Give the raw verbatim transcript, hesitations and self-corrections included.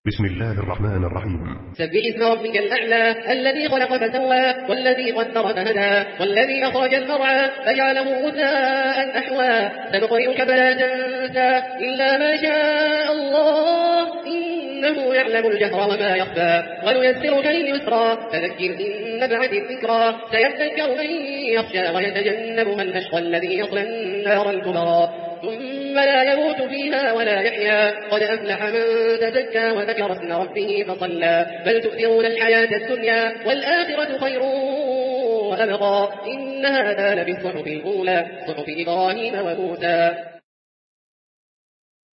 بسم الله الرحمن الرحيم. سبح اسم ربك الأعلى الذي خلق فسوى والذي قدر فهدى والذي أخرج المرعى فجعله غثاء أحوى سنقرئك فلا تنسى إلا ما شاء الله إنه يعلم الجهر وما يخفى ونيسرك لليسرى فذكر إن نفعت الذكرى سيذكر من يخشى ويتجنبها الأشقى الذي يصلى النار الكبرى ثم لا يموت فيها ولا يحيا قد أفلح من تزكى وذكر اسم ربه فصلى بل تؤثرون الحياة الدنيا والآخرة خير وأبقى إن هذا لبالصحف الأولى صحف إبراهيم وموسى.